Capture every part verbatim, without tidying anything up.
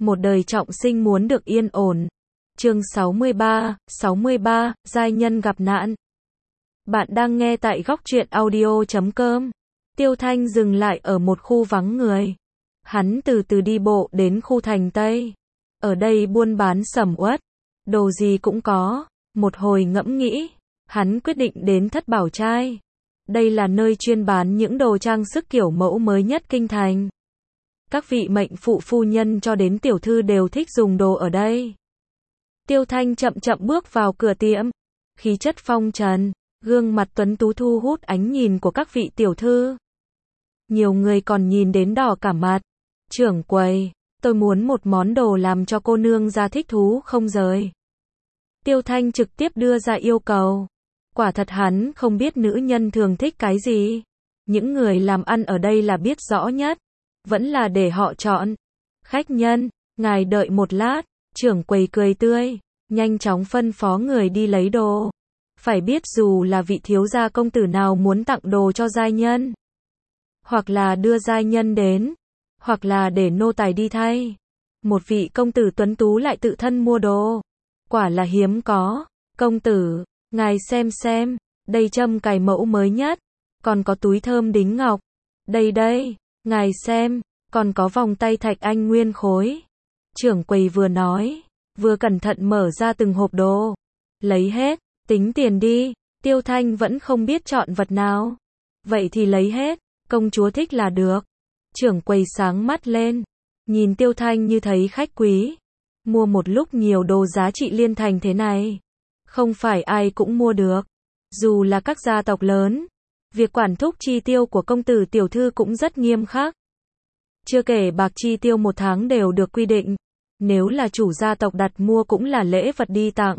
Một đời trọng sinh muốn được yên ổn. Chương sáu mươi ba, sáu mươi ba, giai nhân gặp nạn. Bạn đang nghe tại góc truyện audio chấm com. Tiêu Thanh dừng lại ở một khu vắng người. Hắn từ từ đi bộ đến khu thành Tây. Ở đây buôn bán sầm uất, đồ gì cũng có. Một hồi ngẫm nghĩ, hắn quyết định đến Thất Bảo Trai. Đây là nơi chuyên bán những đồ trang sức kiểu mẫu mới nhất kinh thành. Các vị mệnh phụ phu nhân cho đến tiểu thư đều thích dùng đồ ở đây. Tiêu Thanh chậm chậm bước vào cửa tiệm. Khí chất phong trần, gương mặt tuấn tú thu hút ánh nhìn của các vị tiểu thư. Nhiều người còn nhìn đến đỏ cả mặt. Trưởng quầy, tôi muốn một món đồ làm cho cô nương ra thích thú không rời. Tiêu Thanh trực tiếp đưa ra yêu cầu. Quả thật hắn không biết nữ nhân thường thích cái gì. Những người làm ăn ở đây là biết rõ nhất. Vẫn là để họ chọn. Khách nhân, ngài đợi một lát. Trưởng quầy cười tươi, nhanh chóng phân phó người đi lấy đồ. Phải biết dù là vị thiếu gia công tử nào muốn tặng đồ cho giai nhân, hoặc là đưa giai nhân đến, hoặc là để nô tài đi thay. Một vị công tử tuấn tú lại tự thân mua đồ. Quả là hiếm có. Công tử, ngài xem xem, đây châm cài mẫu mới nhất, còn có túi thơm đính ngọc. Đây đây, ngài xem, còn có vòng tay thạch anh nguyên khối. Trưởng quầy vừa nói, vừa cẩn thận mở ra từng hộp đồ. Lấy hết, tính tiền đi. Tiêu Thanh vẫn không biết chọn vật nào. Vậy thì lấy hết, công chúa thích là được. Trưởng quầy sáng mắt lên, nhìn Tiêu Thanh như thấy khách quý. Mua một lúc nhiều đồ giá trị liên thành thế này, không phải ai cũng mua được. Dù là các gia tộc lớn, việc quản thúc chi tiêu của công tử tiểu thư cũng rất nghiêm khắc. Chưa kể bạc chi tiêu một tháng đều được quy định. Nếu là chủ gia tộc đặt mua cũng là lễ vật đi tặng.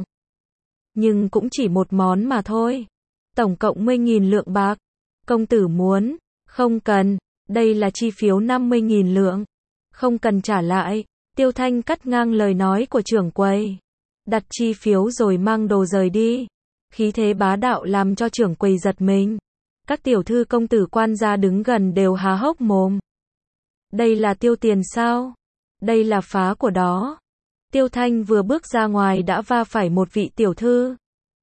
Nhưng cũng chỉ một món mà thôi. Tổng cộng mười nghìn lượng bạc. Công tử muốn, không cần, đây là chi phiếu năm mươi nghìn lượng. Không cần trả lại. Tiêu Thanh cắt ngang lời nói của trưởng quầy. Đặt chi phiếu rồi mang đồ rời đi. Khí thế bá đạo làm cho trưởng quầy giật mình. Các tiểu thư công tử quan gia đứng gần đều há hốc mồm. Đây là tiêu tiền sao? Đây là phá của đó. Tiêu Thanh vừa bước ra ngoài đã va phải một vị tiểu thư.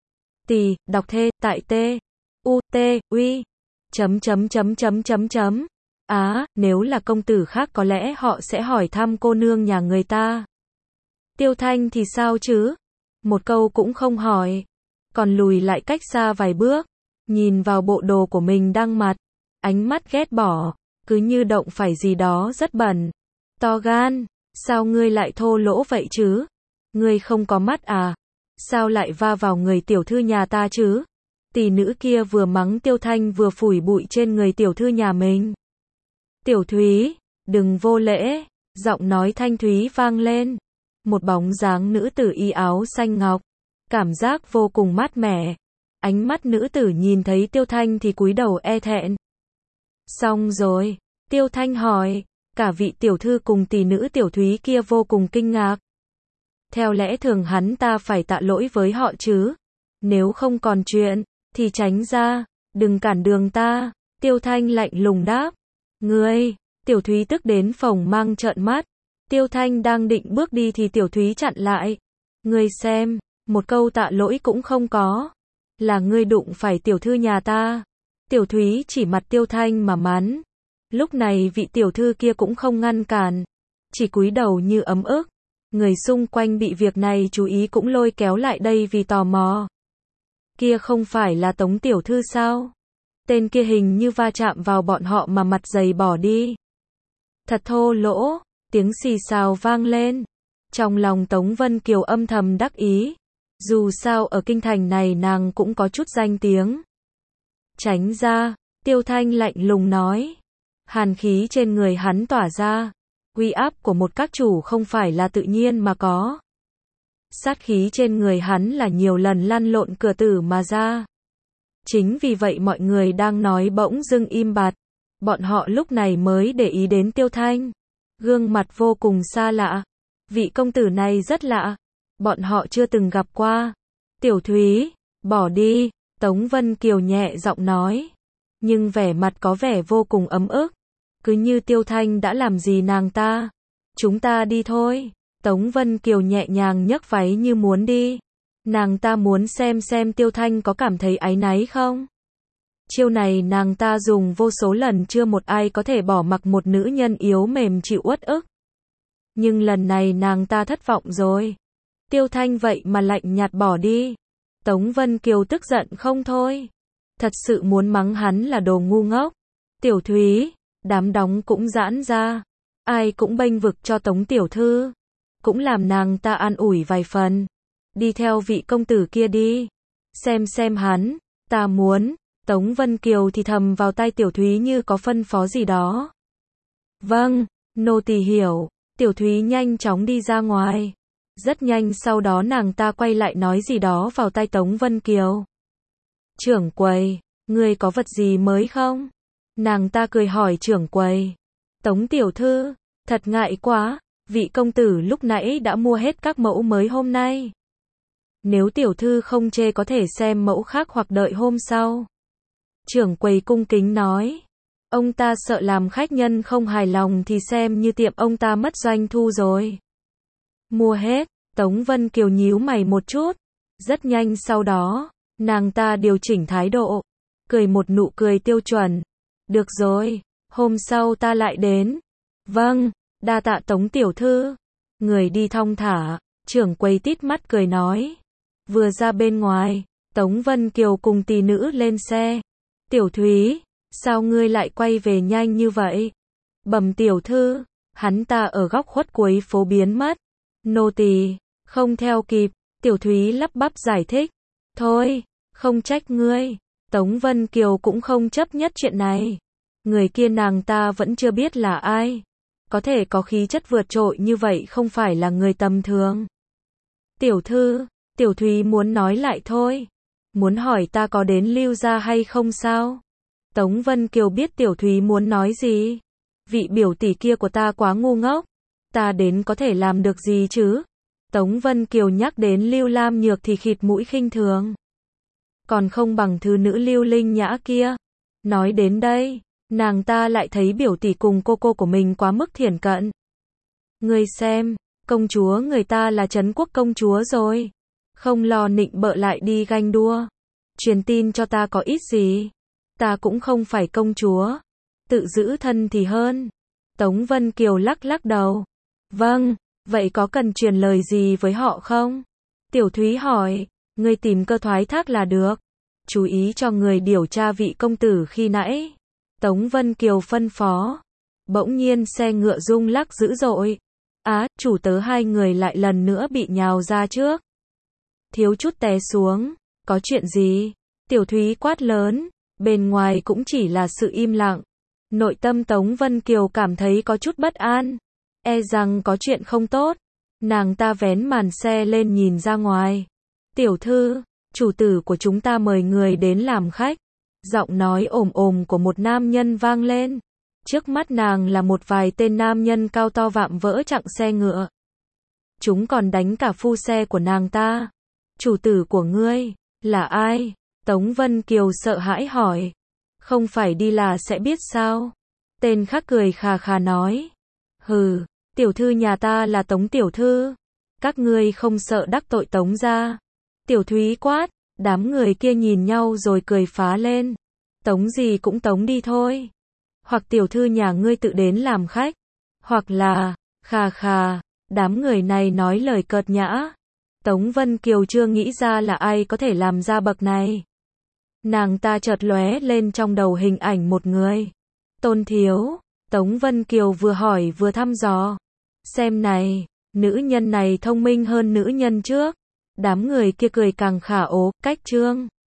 Tỳ, đọc thê, tại tê, u, t, uy, chấm chấm chấm chấm chấm chấm. Á, à, nếu là công tử khác có lẽ họ sẽ hỏi thăm cô nương nhà người ta. Tiêu Thanh thì sao chứ? Một câu cũng không hỏi. Còn lùi lại cách xa vài bước. Nhìn vào bộ đồ của mình đang mặc. Ánh mắt ghét bỏ. Cứ như động phải gì đó rất bẩn. To gan, sao ngươi lại thô lỗ vậy chứ? Ngươi không có mắt à? Sao lại va vào người tiểu thư nhà ta chứ? Tỷ nữ kia vừa mắng Tiêu Thanh vừa phủi bụi trên người tiểu thư nhà mình. Tiểu Thúy, đừng vô lễ. Giọng nói thanh thúy vang lên. Một bóng dáng nữ tử y áo xanh ngọc. Cảm giác vô cùng mát mẻ. Ánh mắt nữ tử nhìn thấy Tiêu Thanh thì cúi đầu e thẹn. Xong rồi. Tiêu Thanh hỏi. Cả vị tiểu thư cùng tỷ nữ Tiểu Thúy kia vô cùng kinh ngạc. Theo lẽ thường hắn ta phải tạ lỗi với họ chứ. Nếu không còn chuyện, thì tránh ra, đừng cản đường ta. Tiêu Thanh lạnh lùng đáp. Ngươi, Tiểu Thúy tức đến phồng mang trợn mắt. Tiêu Thanh đang định bước đi thì Tiểu Thúy chặn lại. Ngươi xem, một câu tạ lỗi cũng không có. Là ngươi đụng phải tiểu thư nhà ta. Tiểu Thúy chỉ mặt Tiêu Thanh mà mắng. Lúc này vị tiểu thư kia cũng không ngăn cản, chỉ cúi đầu như ấm ức. Người xung quanh bị việc này chú ý cũng lôi kéo lại đây vì tò mò. Kia không phải là Tống tiểu thư sao? Tên kia hình như va chạm vào bọn họ mà mặt dày bỏ đi. Thật thô lỗ, tiếng xì xào vang lên. Trong lòng Tống Vân Kiều âm thầm đắc ý. Dù sao ở kinh thành này nàng cũng có chút danh tiếng. Tránh ra, Tiêu Thanh lạnh lùng nói. Hàn khí trên người hắn tỏa ra. Uy áp của một các chủ không phải là tự nhiên mà có. Sát khí trên người hắn là nhiều lần lăn lộn cửa tử mà ra. Chính vì vậy mọi người đang nói bỗng dưng im bặt. Bọn họ lúc này mới để ý đến Tiêu Thanh. Gương mặt vô cùng xa lạ. Vị công tử này rất lạ. Bọn họ chưa từng gặp qua. Tiểu Thúy, bỏ đi. Tống Vân Kiều nhẹ giọng nói. Nhưng vẻ mặt có vẻ vô cùng ấm ức. Cứ như Tiêu Thanh đã làm gì nàng ta. chúng ta đi thôi. Tống Vân Kiều nhẹ nhàng nhấc váy như muốn đi. Nàng ta muốn xem xem Tiêu Thanh có cảm thấy áy náy không. Chiêu này nàng ta dùng vô số lần, chưa một ai có thể bỏ mặc một nữ nhân yếu mềm chịu uất ức. Nhưng lần này nàng ta thất vọng rồi. Tiêu Thanh vậy mà lạnh nhạt bỏ đi. Tống Vân Kiều tức giận không thôi. Thật sự muốn mắng hắn là đồ ngu ngốc. Tiểu Thúy, đám đóng cũng giãn ra. Ai cũng bênh vực cho Tống tiểu thư. Cũng làm nàng ta an ủi vài phần. Đi theo vị công tử kia đi. Xem xem hắn, ta muốn. Tống Vân Kiều thì thầm vào tai Tiểu Thúy như có phân phó gì đó. Vâng, nô tỳ hiểu. Tiểu Thúy nhanh chóng đi ra ngoài. Rất nhanh sau đó nàng ta quay lại nói gì đó vào tai Tống Vân Kiều. Trưởng quầy, ngươi có vật gì mới không? Nàng ta cười hỏi trưởng quầy. Tống tiểu thư, thật ngại quá, vị công tử lúc nãy đã mua hết các mẫu mới hôm nay. Nếu tiểu thư không chê có thể xem mẫu khác hoặc đợi hôm sau. Trưởng quầy cung kính nói. Ông ta sợ làm khách nhân không hài lòng thì xem như tiệm ông ta mất doanh thu rồi. Mua hết, Tống Vân Kiều nhíu mày một chút. Rất nhanh sau đó, nàng ta điều chỉnh thái độ. Cười một nụ cười tiêu chuẩn. Được rồi, hôm sau ta lại đến. Vâng, đa tạ Tống tiểu thư. Người đi thong thả, trưởng quầy tít mắt cười nói. Vừa ra bên ngoài, Tống Vân Kiều cùng tỷ nữ lên xe. Tiểu Thúy, sao ngươi lại quay về nhanh như vậy? Bẩm tiểu thư, hắn ta ở góc khuất cuối phố biến mất. Nô tỳ không theo kịp. Tiểu Thúy lắp bắp giải thích. Thôi, không trách ngươi. Tống Vân Kiều cũng không chấp nhất chuyện này. Người kia nàng ta vẫn chưa biết là ai. Có thể có khí chất vượt trội như vậy không phải là người tầm thường. Tiểu thư, Tiểu Thúy muốn nói lại thôi. Muốn hỏi ta có đến Lưu gia hay không sao? Tống Vân Kiều biết Tiểu Thúy muốn nói gì. Vị biểu tỷ kia của ta quá ngu ngốc. Ta đến có thể làm được gì chứ? Tống Vân Kiều nhắc đến Lưu Lam Nhược thì khịt mũi khinh thường. Còn không bằng thứ nữ Lưu Linh Nhã kia. Nói đến đây, nàng ta lại thấy biểu tỷ cùng cô cô của mình quá mức thiển cận. Ngươi xem, công chúa người ta là Trấn Quốc công chúa rồi. Không lo nịnh bợ lại đi ganh đua. Truyền tin cho ta có ít gì. Ta cũng không phải công chúa. Tự giữ thân thì hơn. Tống Vân Kiều lắc lắc đầu. Vâng, vậy có cần truyền lời gì với họ không? Tiểu Thúy hỏi. Ngươi tìm cơ thoái thác là được. Chú ý cho người điều tra vị công tử khi nãy. Tống Vân Kiều phân phó. Bỗng nhiên xe ngựa rung lắc dữ dội. Á, chủ tớ hai người lại lần nữa bị nhào ra trước. Thiếu chút té xuống. Có chuyện gì? Tiểu Thúy quát lớn. Bên ngoài cũng chỉ là sự im lặng. Nội tâm Tống Vân Kiều cảm thấy có chút bất an. E rằng có chuyện không tốt. Nàng ta vén màn xe lên nhìn ra ngoài. Tiểu thư, chủ tử của chúng ta mời người đến làm khách. Giọng nói ồm ồm của một nam nhân vang lên. Trước mắt nàng là một vài tên nam nhân cao to vạm vỡ chặn xe ngựa. Chúng còn đánh cả phu xe của nàng ta. Chủ tử của ngươi, là ai? Tống Vân Kiều sợ hãi hỏi. Không phải đi là sẽ biết sao? Tên khác cười khà khà nói. Hừ, tiểu thư nhà ta là Tống tiểu thư. Các ngươi không sợ đắc tội Tống gia. Tiểu Thúy quát, đám người kia nhìn nhau rồi cười phá lên. Tống gì cũng tống đi thôi. Hoặc tiểu thư nhà ngươi tự đến làm khách. Hoặc là, khà khà, đám người này nói lời cợt nhã. Tống Vân Kiều chưa nghĩ ra là ai có thể làm ra bậc này. Nàng ta chợt lóe lên trong đầu hình ảnh một người. Tôn Thiếu. Tống Vân Kiều vừa hỏi vừa thăm dò. Xem này, nữ nhân này thông minh hơn nữ nhân trước. Đám người kia cười càng khả ố, cách trương.